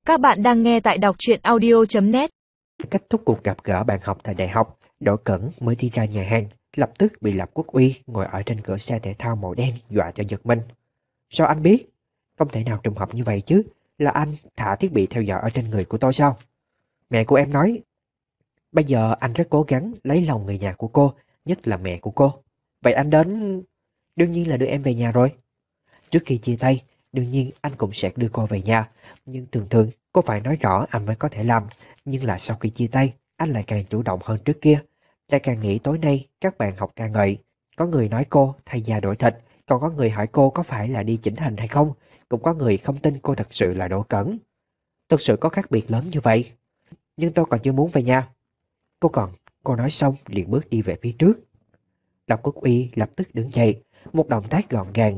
Các bạn đang nghe tại đọc truyện audio.net. Kết thúc cuộc gặp gỡ bạn học thời đại học, Đỗ Cẩn mới đi ra nhà hàng, lập tức bị Lập Quốc Uy ngồi ở trên cửa xe thể thao màu đen dọa cho giật mình. Sao anh biết? Không thể nào trùng hợp như vậy chứ, là anh thả thiết bị theo dõi ở trên người của tôi sao? Mẹ của em nói. Bây giờ anh rất cố gắng lấy lòng người nhà của cô, nhất là mẹ của cô. Vậy anh đến... Đương nhiên là đưa em về nhà rồi. Trước khi chia tay, đương nhiên anh cũng sẽ đưa cô về nhà, nhưng thường thường cô phải nói rõ anh mới có thể làm. Nhưng là sau khi chia tay, anh lại càng chủ động hơn trước kia. Lại càng nghĩ tối nay các bạn học ca ngợi. Có người nói cô thay da đổi thịt, còn có người hỏi cô có phải là đi chỉnh hình hay không. Cũng có người không tin cô thật sự là Đỗ Cẩn. Thực sự có khác biệt lớn như vậy. Nhưng tôi còn chưa muốn về nhà. Cô nói xong liền bước đi về phía trước. Lập Quốc Uy lập tức đứng dậy, một động tác gọn gàng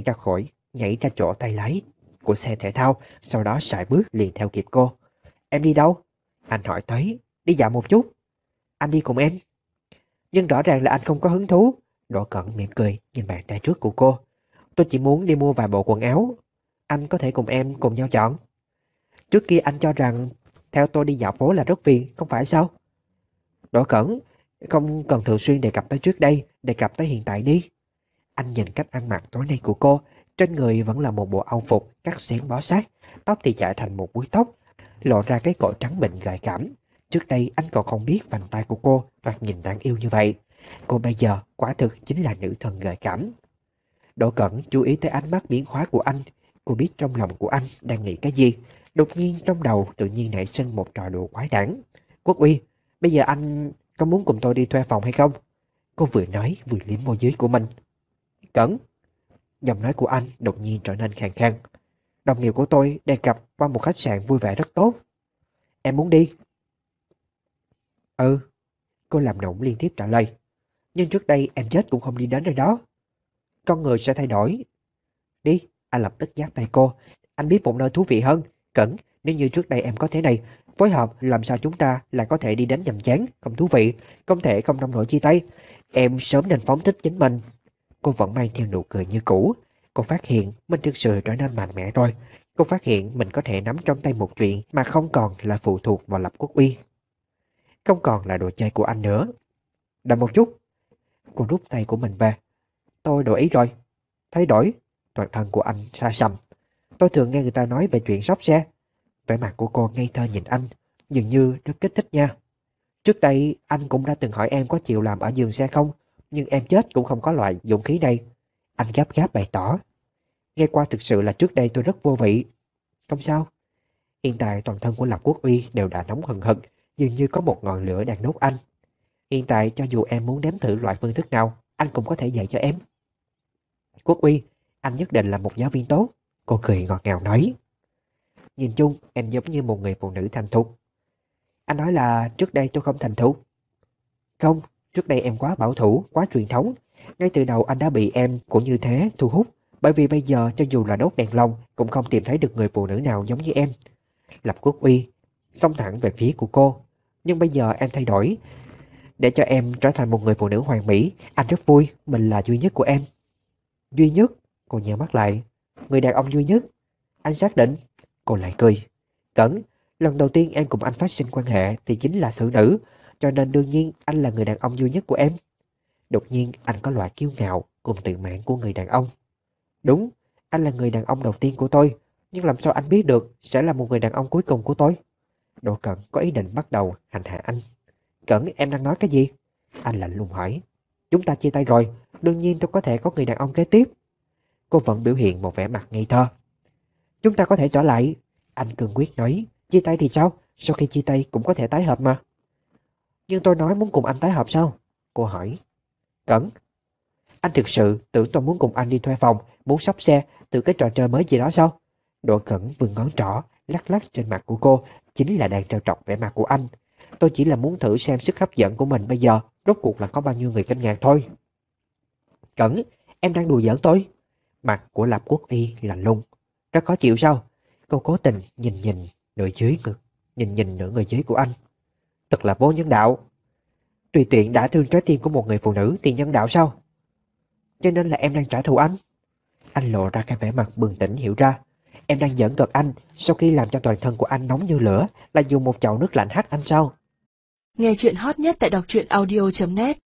nhảy ra chỗ tay lái của xe thể thao, sau đó sải bước liền theo kịp cô. Em đi đâu? Anh hỏi tới. Đi dạo một chút. Anh đi cùng em. Nhưng rõ ràng là anh không có hứng thú. Đỗ Cẩn mỉm cười nhìn bạn trai trước của cô. Tôi chỉ muốn đi mua vài bộ quần áo. Anh có thể cùng em cùng nhau chọn. Trước kia anh cho rằng theo tôi đi dạo phố là rất phiền, không phải sao? Đỗ Cẩn, không cần thường xuyên đề cập tới trước đây, đề cập tới hiện tại đi. Anh nhìn cách ăn mặc tối nay của cô, trên người vẫn là một bộ âu phục cắt xén bó sát, tóc thì chải thành một búi tóc, lộ ra cái cổ trắng mịn gợi cảm. Trước đây anh còn không biết vành tay của cô thoạt nhìn đáng yêu như vậy. Cô bây giờ quả thực chính là nữ thần gợi cảm. Đỗ Cẩn chú ý tới ánh mắt biến hóa của anh. Cô biết trong lòng của anh đang nghĩ cái gì. Đột nhiên trong đầu tự nhiên nảy sinh một trò đùa quái đản. Quốc Uy, bây giờ anh có muốn cùng tôi đi thuê phòng hay không? Cô vừa nói vừa liếm môi dưới của mình. Cẩn. Giọng nói của anh đột nhiên trở nên khàn khàn. Đồng nghiệp của tôi đề cập qua một khách sạn vui vẻ rất tốt. Em muốn đi? Ừ. Cô làm nũng liên tiếp trả lời. Nhưng trước đây em chết cũng không đi đến rồi đó. Con người sẽ thay đổi. Đi. Anh lập tức dắt tay cô. Anh biết một nơi thú vị hơn. Cẩn, nếu như trước đây em có thế này, phối hợp làm sao chúng ta lại có thể đi đến nhàm chán, không thú vị, không thể không nông nổi chia tay. Em sớm nên phóng thích chính mình. Cô vẫn mang theo nụ cười như cũ. Cô phát hiện mình thực sự trở nên mạnh mẽ rồi. Cô phát hiện mình có thể nắm trong tay một chuyện mà không còn là phụ thuộc vào Lập Quốc Uy. Không còn là đồ chơi của anh nữa. Đợi một chút. Cô rút tay của mình về. Tôi đổi ý rồi. Thay đổi. Toàn thân của anh xa sầm. Tôi thường nghe người ta nói về chuyện xóc xe. Vẻ mặt của cô ngây thơ nhìn anh, dường như rất kích thích nha. Trước đây anh cũng đã từng hỏi em có chịu làm ở giường xe không, nhưng em chết cũng không có loại dũng khí này. Anh gấp gáp bày tỏ. Nghe qua thực sự là trước đây tôi rất vô vị. Không sao. Hiện tại toàn thân của Lập Quốc Uy đều đã nóng hừng hực, dường như có một ngọn lửa đang đốt anh. Hiện tại cho dù em muốn nếm thử loại phương thức nào, anh cũng có thể dạy cho em. Quốc Uy, anh nhất định là một giáo viên tốt. Cô cười ngọt ngào nói. Nhìn chung em giống như một người phụ nữ thành thục. Anh nói là trước đây tôi không thành thục. Không, trước đây em quá bảo thủ, quá truyền thống. Ngay từ đầu anh đã bị em cũng như thế thu hút. Bởi vì bây giờ cho dù là đốt đèn lồng cũng không tìm thấy được người phụ nữ nào giống như em. Lập Quốc Uy xông thẳng về phía của cô. Nhưng bây giờ em thay đổi. Để cho em trở thành một người phụ nữ hoàn mỹ. Anh rất vui, mình là duy nhất của em. Duy nhất? Cô nhíu mắt lại. Người đàn ông duy nhất? Anh xác định. Cô lại cười. Cẩn, lần đầu tiên em cùng anh phát sinh quan hệ thì chính là xử nữ, cho nên đương nhiên anh là người đàn ông duy nhất của em. Đột nhiên anh có loại kiêu ngạo cùng tự mãn của người đàn ông. Đúng, anh là người đàn ông đầu tiên của tôi, nhưng làm sao anh biết được sẽ là một người đàn ông cuối cùng của tôi? Đỗ Cẩn có ý định bắt đầu hành hạ anh. Cẩn, em đang nói cái gì? Anh lạnh lùng hỏi. Chúng ta chia tay rồi, đương nhiên tôi có thể có người đàn ông kế tiếp. Cô vẫn biểu hiện một vẻ mặt ngây thơ. Chúng ta có thể trở lại. Anh cương quyết nói. Chia tay thì sao? Sau khi chia tay cũng có thể tái hợp mà. Nhưng tôi nói muốn cùng anh tái hợp sao? Cô hỏi. Cẩn, anh thực sự tưởng tôi muốn cùng anh đi thuê phòng, muốn xóc xe, từ cái trò chơi mới gì đó sao? Đỗ Cẩn vươn ngón trỏ lắc lắc trên mặt của cô, chính là đang trêu chọc vẻ mặt của anh. Tôi chỉ là muốn thử xem sức hấp dẫn của mình bây giờ rốt cuộc là có bao nhiêu người kinh ngạc thôi. Cẩn, em đang đùa giỡn tôi. Mặt của Lập Quốc Uy lạnh lùng. Rất khó chịu sao? Cô cố tình nhìn nửa người dưới của anh. Thật là vô nhân đạo. Tùy tiện đã thương trái tim của một người phụ nữ thì nhân đạo sao? Cho nên là em đang trả thù anh. Anh lộ ra cái vẻ mặt bừng tỉnh hiểu ra. Em đang giỡn cợt anh, sau khi làm cho toàn thân của anh nóng như lửa là dùng một chậu nước lạnh hắt anh sao? Nghe chuyện hot nhất tại đọc truyện audio.net